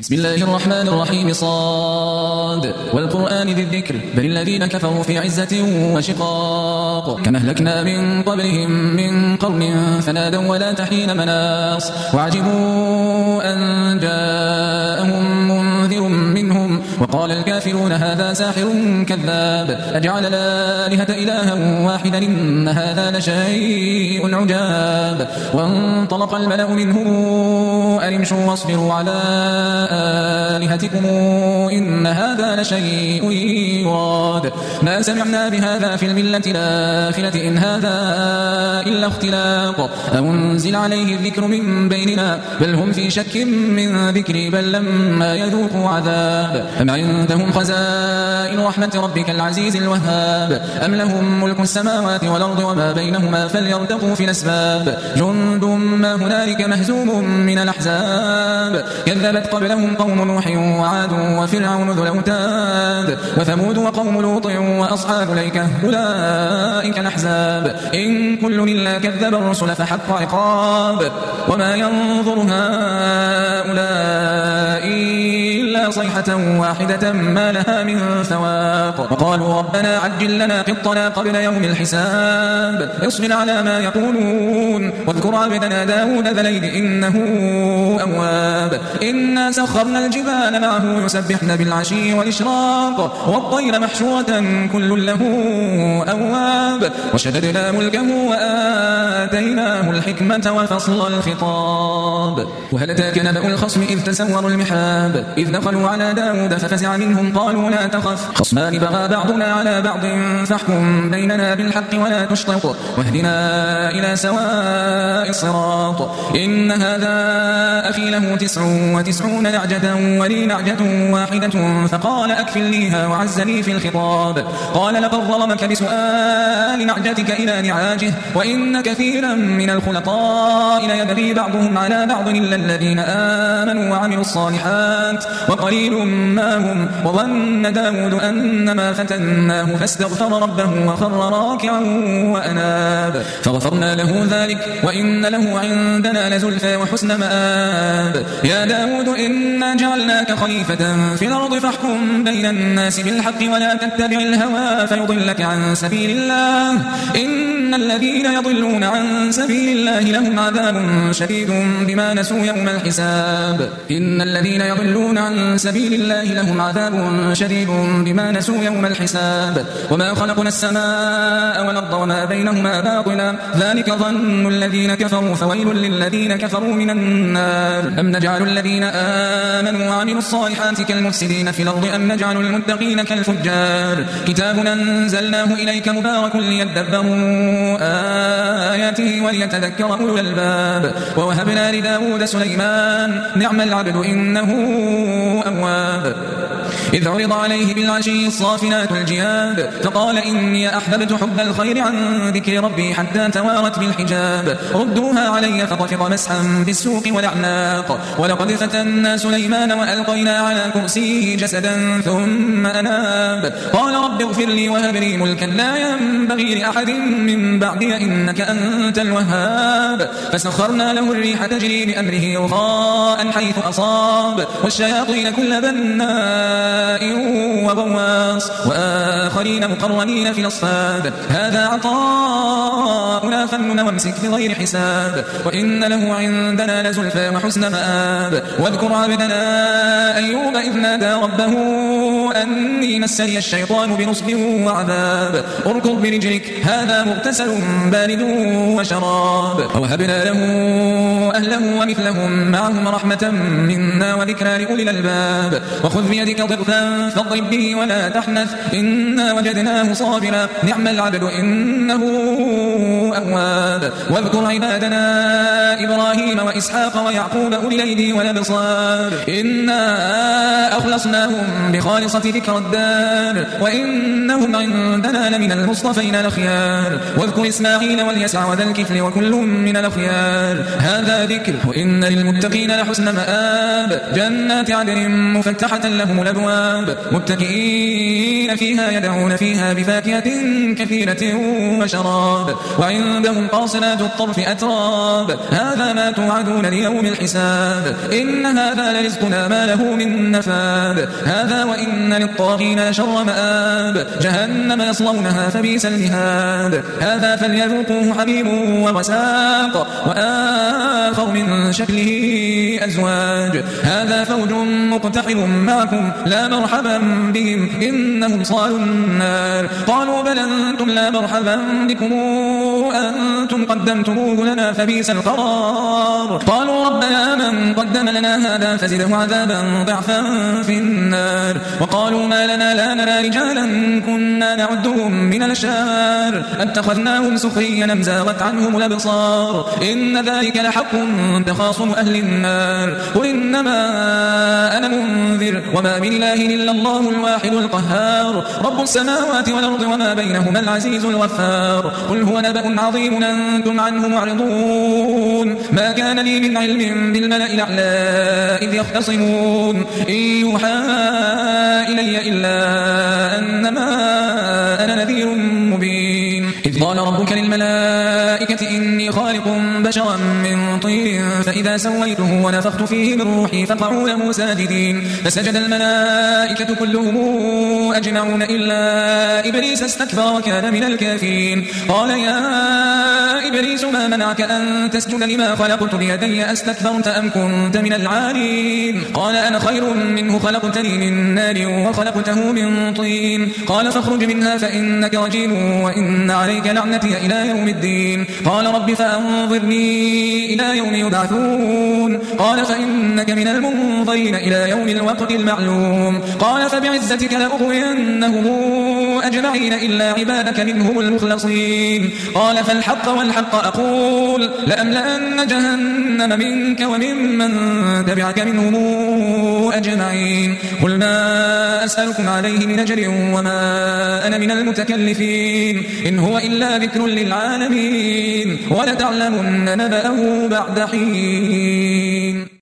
بسم الله الرحمن الرحيم صاد والقرآن ذي الذكر بل الذين كفروا في عزة وشقاق كما أهلكنا من قبلهم من قرن فنادوا ولا تحين مناص وعجبوا أن جاءهم منذر منهم وقال الكافرون هذا ساحر كذاب أجعل الآلهة إلها واحدا إن هذا لشيء عجاب وانطلق الملأ منهم أن امشوا واصبروا على آلهتكم إن هذا لشيء يراد ما سمعنا بهذا في الملة الآخرة إن هذا إلا اختلاق أنزل عليه الذكر من بيننا بل هم في شك من ذكري بل لما يذوقوا عذاب أم عندهم خزائن رحمة ربك العزيز الوهاب أم لهم ملك السماوات والأرض وما بينهما فليرتقوا في الأسباب جند ما هنالك مهزوم من الأحزاب كذبت قبلهم قوم نوح وعاد وفرعون ذو الأوتاد وثمود وقوم لوط وأصحاب الأيكة أولئك الأحزاب إن كل إلا كذب الرسل فحق عقاب وما ينظر هؤلاء إلا صيحة واحدة ما لها من فواق وقالوا ربنا عجل لنا قطنا قبل يوم الحساب اصبر على ما يقولون واذكر عبدنا داود ذا الأيد إنه أواب إنا سخرنا الجبال معه يسبحن بالعشي والإشراق والطير محشورة كل له أواب وشددنا ملكه وآتيناه الحكمة وفصل الخطاب وهل أتاك نبأ الخصم إذ تسوروا المحراب إذ دخلوا على داود ففزع منهم قالوا لا تخف خصمان بغى بعضنا على بعض فاحكم بيننا بالحق ولا تشطط واهدنا إلى سواء الصراط إن هذا أخي له 99 نعجة ولي نعجة واحدة فقال أكفلنيها وعزني في الخطاب قال لقد ظلمك بسؤال نعجتك إلى نعاجه وإن كثيرا من الخلطاء ليبغي بعضهم على بعض إلا الذين آمنوا وعملوا الصالحات وقليل ما هم وظن داود أنما فتناه فاستغفر ربه وخر راكعا وأناب فغفرنا له ذلك وإن له عندنا لزلفى وحسن مآب يا داود إنا جعلناك خليفة في الأرض فاحكم بين الناس بالحق ولا تتبع الهوى فيضلك عن سبيل الله إن الذين يضلون عن سبيل الله لهم عذاب شديد بما نسوا يوم الحساب إن الذين يضلون عن سبيل الله لهم عذاب شديد بما نسوا يوم الحساب وما خلقنا السماء والأرض وما بينهما باطلا ذلك ظن الذين كفروا فويل للذين كفروا من النار أم نجعل الذين آمنوا وعملوا الصالحات كالمفسدين في الأرض أم نجعل المتقين كالفجار كتاب أنزلناه إليك مبارك ليدبروا آياته وليتذكر أولو الألباب ووهبنا لداود سليمان نعم العبد إنه أواب إذ عرض عليه بالعشي الصافنات الجياد فقال إني أحببت حب الخير عن ذكر ربي حتى توارت بالحجاب ردوها علي فطفق مسحا بالسوق والأعناق ولقد فتنا سليمان وألقينا على كرسيه جسدا ثم أناب قال رب اغفر لي وهب لي ملكا لا ينبغي لأحد من بعدي إنك أنت الوهاب فسخرنا له الريح تجري بأمره رخاء حيث أصاب والشياطين كل بناء وغواص وآخرين مقرنين في الأصفاد هذا عطاؤنا فامنن وامسك بغير حساب وإن له عندنا لزلفى وحسن مآب واذكر عبدنا أيوب إذ نادى ربه أني مسني الشيطان بنصب وعذاب اركض برجلك هذا مغتسل بارد وشراب ووهبنا له أهله ومثلهم معهم رحمة منا وذكرى لأولي الألباب وخذ بيدك ضغثا فاضرب به ولا تحنث إنا وجدناه صابرا نعم العبد إنه أواب واذكر عبادنا إبراهيم وإسحاق ويعقوب أولي الأيدي والأبصار إنا أخلصناهم بخالصة ذكر الدار وإنهم عندنا لمن المصطفين الأخيار واذكر إسماعيل واليسع وذا الكفل وكل من الأخيار هذا ذكر وإن للمتقين لحسن مآب جنات عدن مفتحة لهم الأبواب متكئين فيها يدعون فيها بفاكهة كثيرة وشراب وعندهم قاصرات الطرف أتراب هذا ما توعدون ليوم الحساب إن هذا لرزقنا ما له من نفاد هذا وإن للطاغين لشر مآب جهنم يصلونها فبئس المهاد هذا فليذوقوه حميم وغساق وآخر من شكله أزواج هذا فوج مقتحم معكم لا مرحبا بهم إنهم صالوا النار قالوا بل أنتم لا مرحبا بكم أنتم قدمتموه لنا فبئس القرار قالوا ربنا من قدم لنا هذا فزده عذابا ضعفا في النار وقالوا ما لنا لا نرى رجالا كنا نعدهم من الأشرار اتخذناهم سخريا أم زاغت عنهم الأبصار إن ذلك لحق تخاصم أهل النار قل إنما أنا منذر وما من إله إلا الله الواحد القهار رب السماوات والأرض وما بينهما العزيز الغفار قل هو نبأ عظيم أنتم عنه معرضون ما كان لي من علم بالملأ الأعلى إذ يختصمون إن يوحى إلي إلا أنما أنا نذير مبين إذ قال ربك للملائكة إني خالق بشرا من طين فإذا سويته ونفخت فيه من روحي فقعوا له ساجدين فسجد الملائكة كلهم أجمعون إلا إبليس استكبر وكان من الكافرين قال يا إبليس ما منعك أن تسجد لما خلقت بيدي أستكبرت أم كنت من العالين قال أنا خير منه خلقتني من نار وخلقته من طين قال فاخرج منها فإنك رجيم وإن عليك لعنتي إلى يوم الدين قال رب فأنظرني إلى يوم يبعثون قال فإنك من المنظرين إلى يوم الوقت المعلوم قال فبعزتك لأغوينهم أجمعين إلا عبادك منهم المخلصين قال فالحق والحق أقول لأملأن جهنم منك وممن تبعك منهم أجمعين قل ما أسألكم عليه من أجر وما أنا من المتكلفين إن هو إلا ذكر للعالمين ولتعلمن نبأه بعد حين